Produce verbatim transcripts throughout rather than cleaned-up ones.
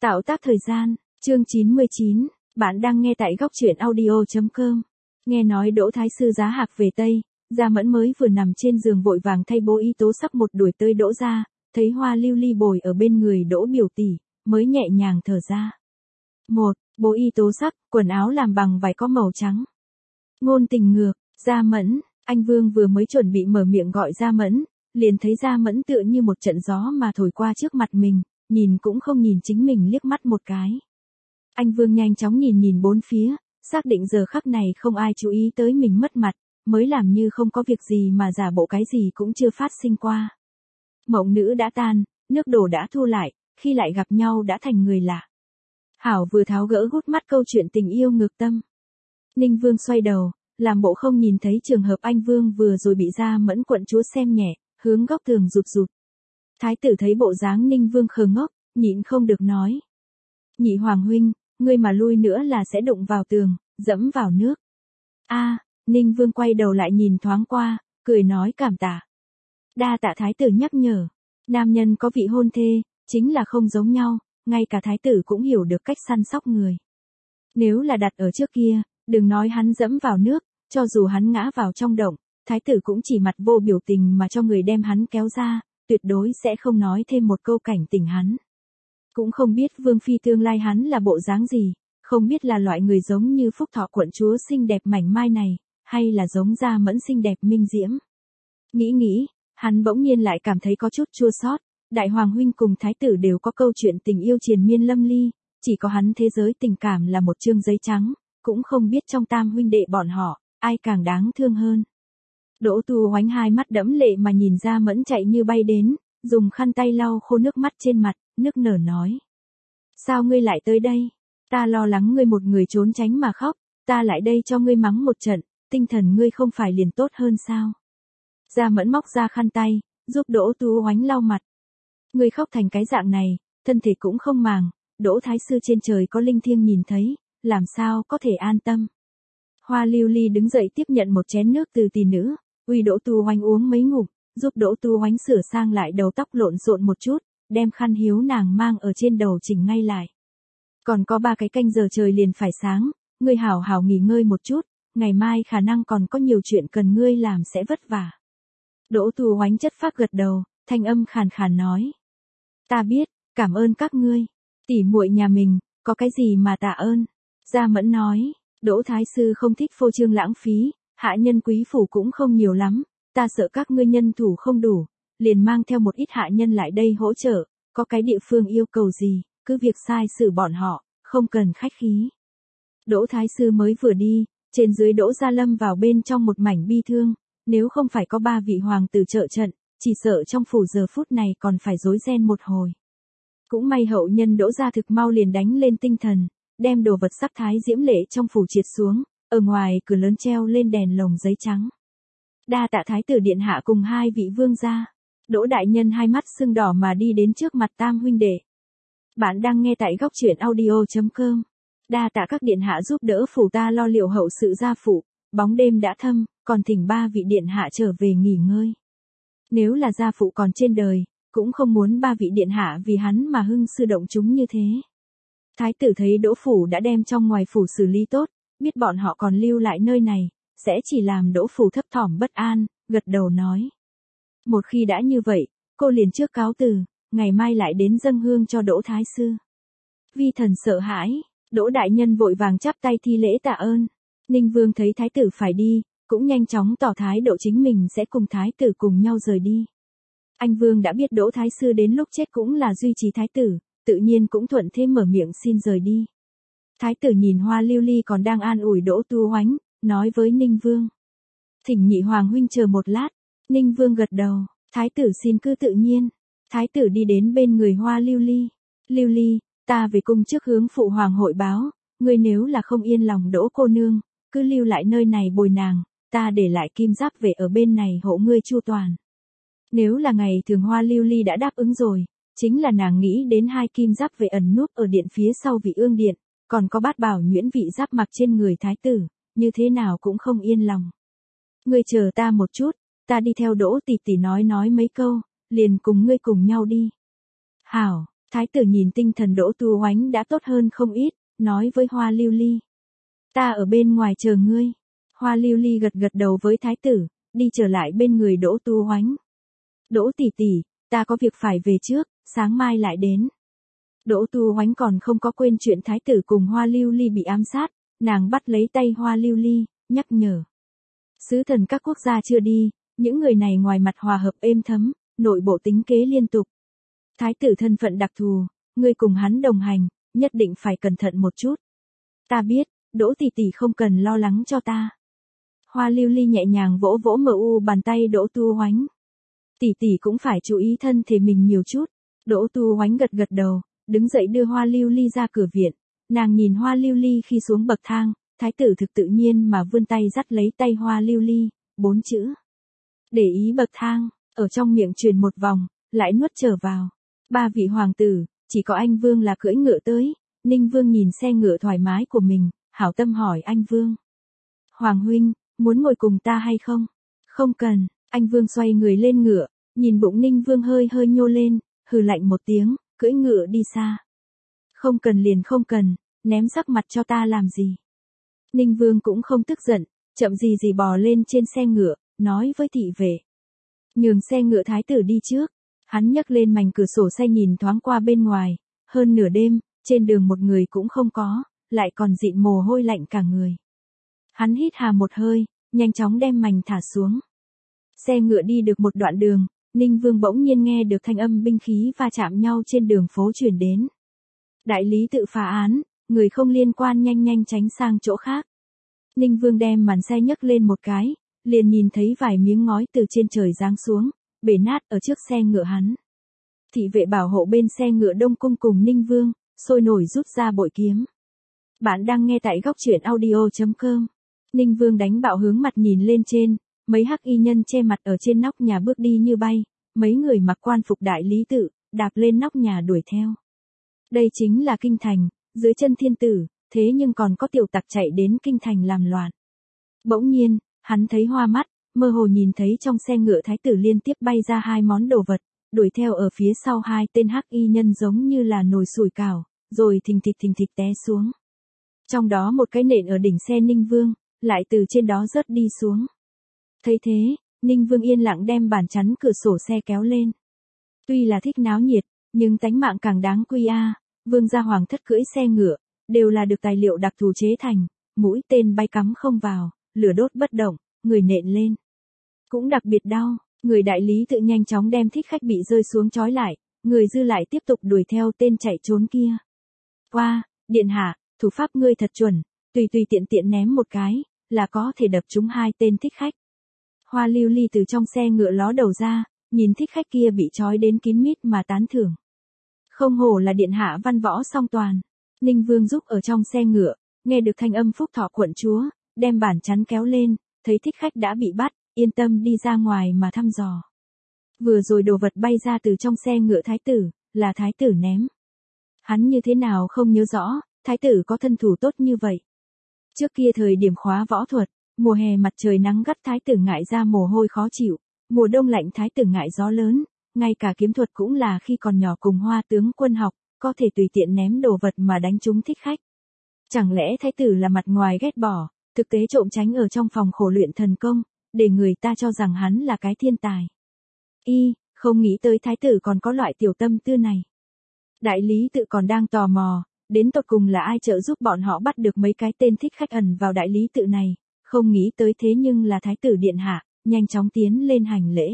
Tạo tác thời gian, chương chín mươi chín, bạn đang nghe tại góc truyện audio chấm com. Nghe nói Đỗ Thái Sư giá hạc về Tây, Gia Mẫn mới vừa nằm trên giường vội vàng thay bố y tố sắc một đuổi tới Đỗ gia, thấy Hoa Lưu Ly bồi ở bên người Đỗ biểu tỷ, mới nhẹ nhàng thở ra. Một, bố y tố sắc, quần áo làm bằng vải có màu trắng. Ngôn tình ngược, Gia Mẫn, anh Vương vừa mới chuẩn bị mở miệng gọi Gia Mẫn, liền thấy Gia Mẫn tựa như một trận gió mà thổi qua trước mặt mình, nhìn cũng không nhìn chính mình liếc mắt một cái. Anh Vương nhanh chóng nhìn nhìn bốn phía, xác định giờ khắc này không ai chú ý tới mình mất mặt, mới làm như không có việc gì mà giả bộ cái gì cũng chưa phát sinh qua. Mộng nữ đã tan, nước đổ đã thu lại, khi lại gặp nhau đã thành người lạ. Hảo vừa tháo gỡ gút mắt câu chuyện tình yêu ngược tâm. Ninh Vương xoay đầu, làm bộ không nhìn thấy trường hợp anh Vương vừa rồi bị Gia Mẫn quận chúa xem nhẹ, hướng góc tường rụt rụt. Thái tử thấy bộ dáng Ninh Vương khờ ngốc, nhịn không được nói. Nhị hoàng huynh, ngươi mà lui nữa là sẽ đụng vào tường, dẫm vào nước. A, Ninh Vương quay đầu lại nhìn thoáng qua, cười nói cảm tạ. Đa tạ thái tử nhắc nhở, nam nhân có vị hôn thê, chính là không giống nhau, ngay cả thái tử cũng hiểu được cách săn sóc người. Nếu là đặt ở trước kia, đừng nói hắn dẫm vào nước, cho dù hắn ngã vào trong động, thái tử cũng chỉ mặt vô biểu tình mà cho người đem hắn kéo ra, tuyệt đối sẽ không nói thêm một câu cảnh tỉnh hắn. Cũng không biết Vương phi tương lai hắn là bộ dáng gì, không biết là loại người giống như Phúc Thọ quận chúa xinh đẹp mảnh mai này, hay là giống Gia Mẫn xinh đẹp minh diễm. Nghĩ nghĩ, hắn bỗng nhiên lại cảm thấy có chút chua xót. Đại hoàng huynh cùng thái tử đều có câu chuyện tình yêu triền miên lâm ly, chỉ có hắn thế giới tình cảm là một chương giấy trắng, cũng không biết trong tam huynh đệ bọn họ, ai càng đáng thương hơn. Đỗ Tu Hoánh hai mắt đẫm lệ mà nhìn Gia Mẫn chạy như bay đến, dùng khăn tay lau khô nước mắt trên mặt, nức nở nói. Sao ngươi lại tới đây? Ta lo lắng ngươi một người trốn tránh mà khóc, ta lại đây cho ngươi mắng một trận, tinh thần ngươi không phải liền tốt hơn sao? Gia Mẫn móc ra khăn tay, giúp Đỗ Tu Hoánh lau mặt. Ngươi khóc thành cái dạng này, thân thể cũng không màng, Đỗ Thái Sư trên trời có linh thiêng nhìn thấy, làm sao có thể an tâm. Hoa Lưu Ly đứng dậy tiếp nhận một chén nước từ tỷ nữ, uy Đỗ Tu Hoánh uống mấy ngụm, giúp Đỗ Tu Hoánh sửa sang lại đầu tóc lộn xộn một chút, đem khăn hiếu nàng mang ở trên đầu chỉnh ngay lại. Còn có ba cái canh giờ trời liền phải sáng, ngươi hảo hảo nghỉ ngơi một chút, ngày mai khả năng còn có nhiều chuyện cần ngươi làm sẽ vất vả. Đỗ Tu Hoánh chất phác gật đầu, thanh âm khàn khàn nói. Ta biết, cảm ơn các ngươi. Tỷ muội nhà mình, có cái gì mà tạ ơn? Gia Mẫn nói, Đỗ Thái Sư không thích phô trương lãng phí, hạ nhân quý phủ cũng không nhiều lắm, ta sợ các ngươi nhân thủ không đủ, liền mang theo một ít hạ nhân lại đây hỗ trợ, có cái địa phương yêu cầu gì, cứ việc sai xử bọn họ, không cần khách khí. Đỗ Thái Sư mới vừa đi, trên dưới Đỗ Gia Lâm vào bên trong một mảnh bi thương, nếu không phải có ba vị hoàng tử trợ trận, chỉ sợ trong phủ giờ phút này còn phải rối ren một hồi. Cũng may hậu nhân Đỗ Gia thực mau liền đánh lên tinh thần, đem đồ vật sắc thái diễm lệ trong phủ triệt xuống, ở ngoài cửa lớn treo lên đèn lồng giấy trắng. Đa tạ thái tử điện hạ cùng hai vị vương gia. Đỗ đại nhân hai mắt sưng đỏ mà đi đến trước mặt tam huynh đệ. Bạn đang nghe tại góc truyện audio chấm com. Đa tạ các điện hạ giúp đỡ phủ ta lo liệu hậu sự gia phụ, bóng đêm đã thâm, còn thỉnh ba vị điện hạ trở về nghỉ ngơi. Nếu là gia phụ còn trên đời, cũng không muốn ba vị điện hạ vì hắn mà hưng sư động chúng như thế. Thái tử thấy Đỗ phủ đã đem trong ngoài phủ xử lý tốt, biết bọn họ còn lưu lại nơi này, sẽ chỉ làm Đỗ phủ thấp thỏm bất an, gật đầu nói. Một khi đã như vậy, cô liền trước cáo từ, ngày mai lại đến dâng hương cho Đỗ Thái Sư. Vi thần sợ hãi, Đỗ đại nhân vội vàng chắp tay thi lễ tạ ơn. Ninh Vương thấy thái tử phải đi, cũng nhanh chóng tỏ thái độ chính mình sẽ cùng thái tử cùng nhau rời đi. Anh Vương đã biết Đỗ Thái Sư đến lúc chết cũng là duy trì thái tử, tự nhiên cũng thuận thế mở miệng xin rời đi. Thái tử nhìn Hoa Lưu Ly còn đang an ủi Đỗ Tu Hoánh, nói với Ninh Vương. Thỉnh nhị hoàng huynh chờ một lát. Ninh Vương gật đầu, thái tử xin cứ tự nhiên. Thái tử đi đến bên người Hoa Lưu Ly. Lưu Ly, ta về cung trước hướng phụ hoàng hội báo, ngươi nếu là không yên lòng Đỗ cô nương, cứ lưu lại nơi này bồi nàng, ta để lại kim giáp về ở bên này hộ ngươi chu toàn. Nếu là ngày thường Hoa Lưu Ly đã đáp ứng rồi, chính là nàng nghĩ đến hai kim giáp về ẩn núp ở điện phía sau vị ương điện, còn có bát bảo nhuyễn vị giáp mặc trên người thái tử, như thế nào cũng không yên lòng. Ngươi chờ ta một chút, ta đi theo Đỗ tỷ tỷ nói nói mấy câu, liền cùng ngươi cùng nhau đi. Hảo, Thái tử nhìn tinh thần Đỗ Tu Hoánh đã tốt hơn không ít, nói với Hoa Lưu Ly. Ta ở bên ngoài chờ ngươi. Hoa Lưu Ly gật gật đầu với thái tử, đi trở lại bên người Đỗ Tu Hoánh. Đỗ tỷ tỷ, ta có việc phải về trước, sáng mai lại đến. Đỗ Tu Hoánh còn không có quên chuyện thái tử cùng Hoa Lưu Ly bị ám sát, nàng bắt lấy tay Hoa Lưu Ly, nhắc nhở. Sứ thần các quốc gia chưa đi, những người này ngoài mặt hòa hợp êm thấm, nội bộ tính kế liên tục. Thái tử thân phận đặc thù, ngươi cùng hắn đồng hành, nhất định phải cẩn thận một chút. Ta biết, Đỗ tỷ tỷ không cần lo lắng cho ta. Hoa Lưu Ly nhẹ nhàng vỗ vỗ mờ u bàn tay Đỗ Tu Hoánh. Tỷ tỷ cũng phải chú ý thân thể mình nhiều chút. Đỗ Tu Hoánh gật gật đầu, đứng dậy đưa Hoa Lưu Ly ra cửa viện. Nàng nhìn Hoa Lưu Ly khi xuống bậc thang, thái tử thực tự nhiên mà vươn tay dắt lấy tay Hoa Lưu Ly, bốn chữ. Để ý bậc thang, ở trong miệng truyền một vòng, lại nuốt trở vào. Ba vị hoàng tử, chỉ có anh Vương là cưỡi ngựa tới. Ninh Vương nhìn xe ngựa thoải mái của mình, hảo tâm hỏi anh Vương. Hoàng huynh, muốn ngồi cùng ta hay không? Không cần, anh Vương xoay người lên ngựa, nhìn bụng Ninh Vương hơi hơi nhô lên, hừ lạnh một tiếng, cưỡi ngựa đi xa. Không cần liền không cần, ném sắc mặt cho ta làm gì? Ninh Vương cũng không tức giận, chậm gì gì bò lên trên xe ngựa, nói với thị vệ. Nhường xe ngựa thái tử đi trước, hắn nhấc lên mảnh cửa sổ xe nhìn thoáng qua bên ngoài, hơn nửa đêm, trên đường một người cũng không có, lại còn dịn mồ hôi lạnh cả người. Hắn hít hà một hơi, nhanh chóng đem mảnh thả xuống. Xe ngựa đi được một đoạn đường, Ninh Vương bỗng nhiên nghe được thanh âm binh khí va chạm nhau trên đường phố truyền đến. Đại lý tự phá án, người không liên quan nhanh nhanh tránh sang chỗ khác. Ninh Vương đem màn xe nhấc lên một cái, liền nhìn thấy vài miếng ngói từ trên trời giáng xuống, bể nát ở trước xe ngựa hắn. Thị vệ bảo hộ bên xe ngựa Đông Cung cùng Ninh Vương, sôi nổi rút ra bội kiếm. Bạn đang nghe tại góc truyện audio chấm com. Ninh Vương đánh bạo hướng mặt nhìn lên trên, mấy hắc y nhân che mặt ở trên nóc nhà bước đi như bay, mấy người mặc quan phục đại lý tự, đạp lên nóc nhà đuổi theo. Đây chính là kinh thành, dưới chân thiên tử, thế nhưng còn có tiểu tặc chạy đến kinh thành làm loạn. Bỗng nhiên, hắn thấy hoa mắt, mơ hồ nhìn thấy trong xe ngựa thái tử liên tiếp bay ra hai món đồ vật, đuổi theo ở phía sau hai tên hắc y nhân giống như là nồi sủi cảo, rồi thình thịch thình thịch té xuống. Trong đó một cái nện ở đỉnh xe Ninh Vương, lại từ trên đó rớt đi xuống. Thấy thế, Ninh Vương yên lặng đem bàn chắn cửa sổ xe kéo lên. Tuy là thích náo nhiệt, nhưng tánh mạng càng đáng quy a. Vương gia hoàng thất cưỡi xe ngựa, đều là được tài liệu đặc thù chế thành, mũi tên bay cắm không vào, lửa đốt bất động, người nện lên. Cũng đặc biệt đau, người đại lý tự nhanh chóng đem thích khách bị rơi xuống trói lại, người dư lại tiếp tục đuổi theo tên chạy trốn kia. Qua, điện hạ, thủ pháp ngươi thật chuẩn, tùy tùy tiện tiện ném một cái, là có thể đập trúng hai tên thích khách. Hoa Lưu Ly từ trong xe ngựa ló đầu ra, nhìn thích khách kia bị trói đến kín mít mà tán thưởng. Không hổ là điện hạ văn võ song toàn. Ninh Vương giúp ở trong xe ngựa, nghe được thanh âm phúc thọ quận chúa, đem bản chắn kéo lên, thấy thích khách đã bị bắt, yên tâm đi ra ngoài mà thăm dò. Vừa rồi đồ vật bay ra từ trong xe ngựa thái tử, là thái tử ném. Hắn như thế nào không nhớ rõ, thái tử có thân thủ tốt như vậy. Trước kia thời điểm khóa võ thuật, mùa hè mặt trời nắng gắt thái tử ngại ra mồ hôi khó chịu, mùa đông lạnh thái tử ngại gió lớn, ngay cả kiếm thuật cũng là khi còn nhỏ cùng Hoa tướng quân học, có thể tùy tiện ném đồ vật mà đánh trúng thích khách. Chẳng lẽ thái tử là mặt ngoài ghét bỏ, thực tế trộm tránh ở trong phòng khổ luyện thần công, để người ta cho rằng hắn là cái thiên tài. Y, không nghĩ tới thái tử còn có loại tiểu tâm tư này. Đại lý tự còn đang tò mò, đến tột cùng là ai trợ giúp bọn họ bắt được mấy cái tên thích khách ẩn vào đại lý tự này, không nghĩ tới thế nhưng là thái tử điện hạ, nhanh chóng tiến lên hành lễ.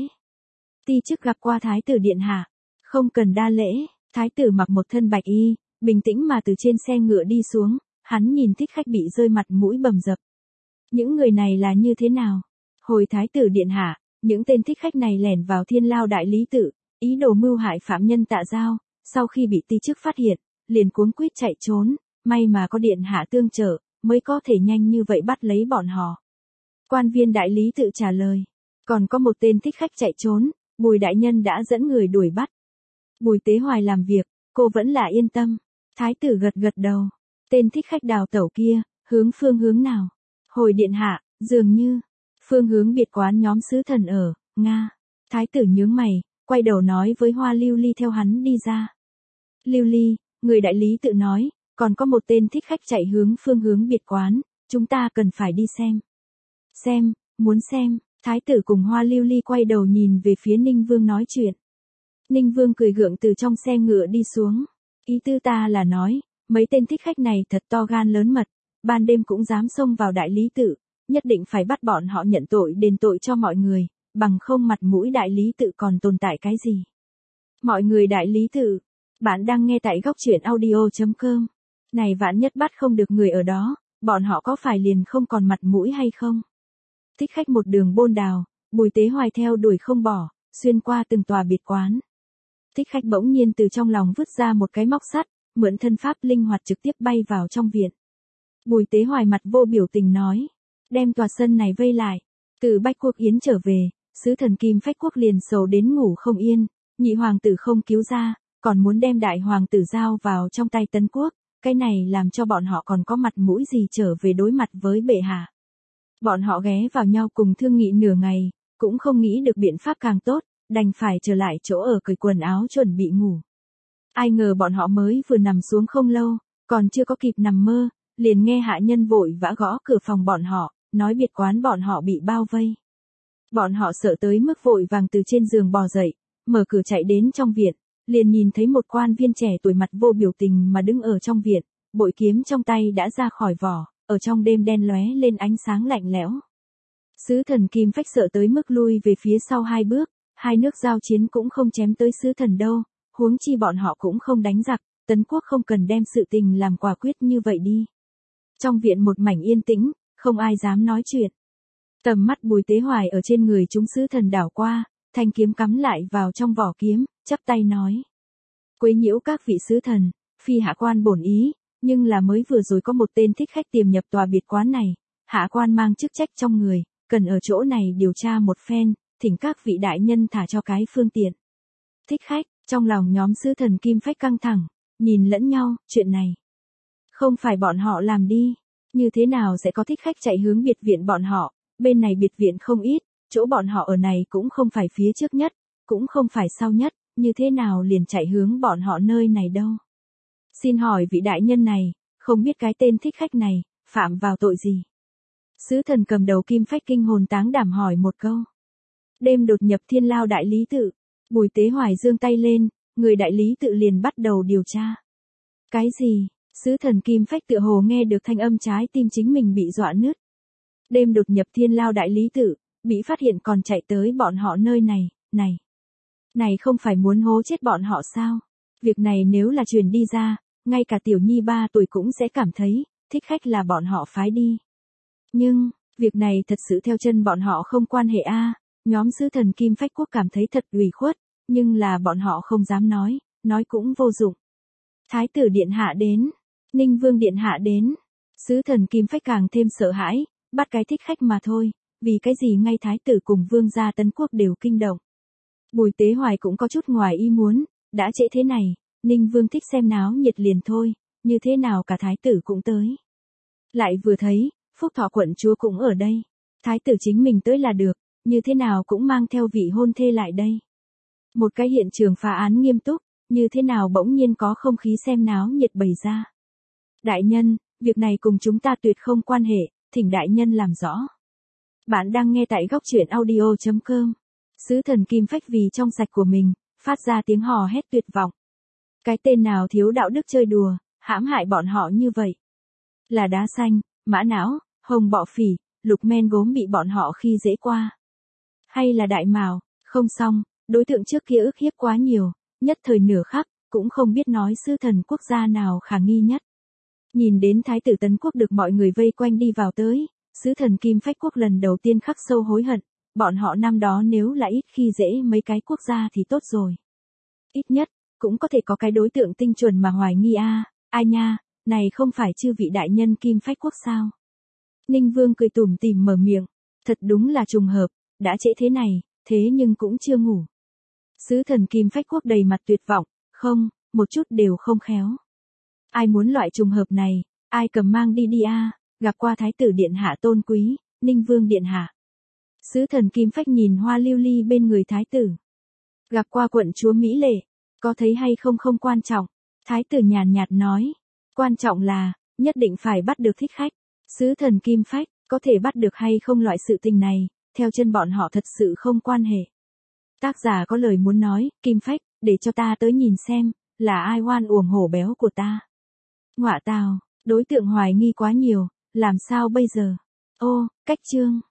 Ti chức gặp qua thái tử điện hạ, không cần đa lễ, thái tử mặc một thân bạch y, bình tĩnh mà từ trên xe ngựa đi xuống, hắn nhìn thích khách bị rơi mặt mũi bầm dập. Những người này là như thế nào? Hồi thái tử điện hạ, những tên thích khách này lẻn vào thiên lao đại lý tự, ý đồ mưu hại phạm nhân Tạ Giao, sau khi bị ti chức phát hiện, liền cuống quýt chạy trốn, may mà có điện hạ tương trợ, mới có thể nhanh như vậy bắt lấy bọn họ. Quan viên đại lý tự trả lời, còn có một tên thích khách chạy trốn, Bùi đại nhân đã dẫn người đuổi bắt. Bùi Tế Hoài làm việc, cô vẫn là yên tâm. Thái tử gật gật đầu, tên thích khách đào tẩu kia, hướng phương hướng nào? Hồi điện hạ, dường như, phương hướng biệt quán nhóm sứ thần ở, Nga. Thái tử nhướng mày, quay đầu nói với Hoa Lưu Ly theo hắn đi ra. Lưu ly, người đại lý tự nói, còn có một tên thích khách chạy hướng phương hướng biệt quán, chúng ta cần phải đi xem. Xem, muốn xem, thái tử cùng Hoa Lưu ly quay đầu nhìn về phía Ninh Vương nói chuyện. Ninh Vương cười gượng từ trong xe ngựa đi xuống. Ý tư ta là nói, mấy tên thích khách này thật to gan lớn mật, ban đêm cũng dám xông vào đại lý tự, nhất định phải bắt bọn họ nhận tội đền tội cho mọi người, bằng không mặt mũi đại lý tự còn tồn tại cái gì. Mọi người đại lý tự, bạn đang nghe tại góc truyện audio.com. Này vạn nhất bắt không được người ở đó, bọn họ có phải liền không còn mặt mũi hay không? Thích khách một đường bôn đào, Bùi Tế Hoài theo đuổi không bỏ, xuyên qua từng tòa biệt quán. Thích khách bỗng nhiên từ trong lòng vứt ra một cái móc sắt, mượn thân pháp linh hoạt trực tiếp bay vào trong viện. Bùi Tế Hoài mặt vô biểu tình nói, đem tòa sân này vây lại. Từ Bách Quốc Yến trở về, sứ thần Kim Phách Quốc liền sầu đến ngủ không yên, nhị hoàng tử không cứu ra, còn muốn đem đại hoàng tử giao vào trong tay Tấn Quốc, cái này làm cho bọn họ còn có mặt mũi gì trở về đối mặt với bệ hạ. Bọn họ ghé vào nhau cùng thương nghị nửa ngày, cũng không nghĩ được biện pháp càng tốt, đành phải trở lại chỗ ở cởi quần áo chuẩn bị ngủ. Ai ngờ bọn họ mới vừa nằm xuống không lâu, còn chưa có kịp nằm mơ, liền nghe hạ nhân vội vã gõ cửa phòng bọn họ, nói biệt quán bọn họ bị bao vây. Bọn họ sợ tới mức vội vàng từ trên giường bò dậy, mở cửa chạy đến trong viện, liền nhìn thấy một quan viên trẻ tuổi mặt vô biểu tình mà đứng ở trong viện, bội kiếm trong tay đã ra khỏi vỏ, ở trong đêm đen lóe lên ánh sáng lạnh lẽo. Sứ thần Kim Phách sợ tới mức lui về phía sau hai bước, hai nước giao chiến cũng không chém tới sứ thần đâu, huống chi bọn họ cũng không đánh giặc, Tấn Quốc không cần đem sự tình làm quả quyết như vậy đi. Trong viện một mảnh yên tĩnh, không ai dám nói chuyện. Tầm mắt Bùi Tế Hoài ở trên người chúng sứ thần đảo qua, thanh kiếm cắm lại vào trong vỏ kiếm, chắp tay nói. Quấy nhiễu các vị sứ thần, phi hạ quan bổn ý, nhưng là mới vừa rồi có một tên thích khách tiềm nhập tòa biệt quán này, hạ quan mang chức trách trong người, cần ở chỗ này điều tra một phen, thỉnh các vị đại nhân thả cho cái phương tiện. Thích khách, trong lòng nhóm sứ thần Kim Phách căng thẳng, nhìn lẫn nhau, chuyện này. Không phải bọn họ làm đi, như thế nào sẽ có thích khách chạy hướng biệt viện bọn họ, bên này biệt viện không ít, chỗ bọn họ ở này cũng không phải phía trước nhất, cũng không phải sau nhất, như thế nào liền chạy hướng bọn họ nơi này đâu. Xin hỏi vị đại nhân này, không biết cái tên thích khách này, phạm vào tội gì? Sứ thần cầm đầu Kim Phách kinh hồn táng đảm hỏi một câu. Đêm đột nhập Thiên Lao đại lý tự, Bùi Tế Hoài giương tay lên, người đại lý tự liền bắt đầu điều tra. Cái gì? Sứ thần Kim Phách tựa hồ nghe được thanh âm trái tim chính mình bị dọa nứt. Đêm đột nhập Thiên Lao đại lý tự, bị phát hiện còn chạy tới bọn họ nơi này, này. Này không phải muốn hố chết bọn họ sao? Việc này nếu là truyền đi ra, ngay cả tiểu nhi ba tuổi cũng sẽ cảm thấy, thích khách là bọn họ phái đi. Nhưng, việc này thật sự theo chân bọn họ không quan hệ a. Nhóm sứ thần Kim Phách Quốc cảm thấy thật ủy khuất, nhưng là bọn họ không dám nói, nói cũng vô dụng. Thái tử điện hạ đến, Ninh Vương điện hạ đến, sứ thần Kim Phách càng thêm sợ hãi, bắt cái thích khách mà thôi, vì cái gì ngay thái tử cùng vương gia Tấn Quốc đều kinh động. Bùi Tế Hoài cũng có chút ngoài ý muốn, đã trễ thế này, Ninh Vương thích xem náo nhiệt liền thôi, như thế nào cả thái tử cũng tới. Lại vừa thấy, Phúc Thọ quận chúa cũng ở đây, thái tử chính mình tới là được, như thế nào cũng mang theo vị hôn thê lại đây. Một cái hiện trường phá án nghiêm túc, như thế nào bỗng nhiên có không khí xem náo nhiệt bày ra. Đại nhân, việc này cùng chúng ta tuyệt không quan hệ, thỉnh đại nhân làm rõ. Bạn đang nghe tại góc truyện audio.com. Sứ thần Kim Phách vì trong sạch của mình, phát ra tiếng hò hét tuyệt vọng. Cái tên nào thiếu đạo đức chơi đùa, hãm hại bọn họ như vậy. Là đá xanh, mã não, hồng bọ phỉ, lục men gốm bị bọn họ khi dễ qua. Hay là đại mào, không xong, đối tượng trước kia ức hiếp quá nhiều, nhất thời nửa khắc, cũng không biết nói sứ thần quốc gia nào khả nghi nhất. Nhìn đến thái tử Tấn Quốc được mọi người vây quanh đi vào tới, sứ thần Kim Phách Quốc lần đầu tiên khắc sâu hối hận, bọn họ năm đó nếu là ít khi dễ mấy cái quốc gia thì tốt rồi. Ít nhất, cũng có thể có cái đối tượng tinh chuẩn mà hoài nghi a, à, ai nha, này không phải chư vị đại nhân Kim Phách Quốc sao? Ninh Vương cười tủm tỉm mở miệng, thật đúng là trùng hợp, đã trễ thế này, thế nhưng cũng chưa ngủ. Sứ thần Kim Phách Quốc đầy mặt tuyệt vọng, không, một chút đều không khéo. Ai muốn loại trùng hợp này, ai cầm mang đi đi a, à, gặp qua thái tử điện hạ tôn quý, Ninh Vương điện hạ. Sứ thần Kim Phách nhìn Hoa Lưu ly bên người thái tử. Gặp qua quận chúa mỹ lệ, có thấy hay không không quan trọng, Thái tử nhàn nhạt nói. Quan trọng là, nhất định phải bắt được thích khách. Sứ thần Kim Phách, có thể bắt được hay không loại sự tình này, theo chân bọn họ thật sự không quan hệ. Tác giả có lời muốn nói, Kim Phách, để cho ta tới nhìn xem, là ai oan uổng hổ béo của ta. Ngọa tào, đối tượng hoài nghi quá nhiều, làm sao bây giờ? Ô, cách chương.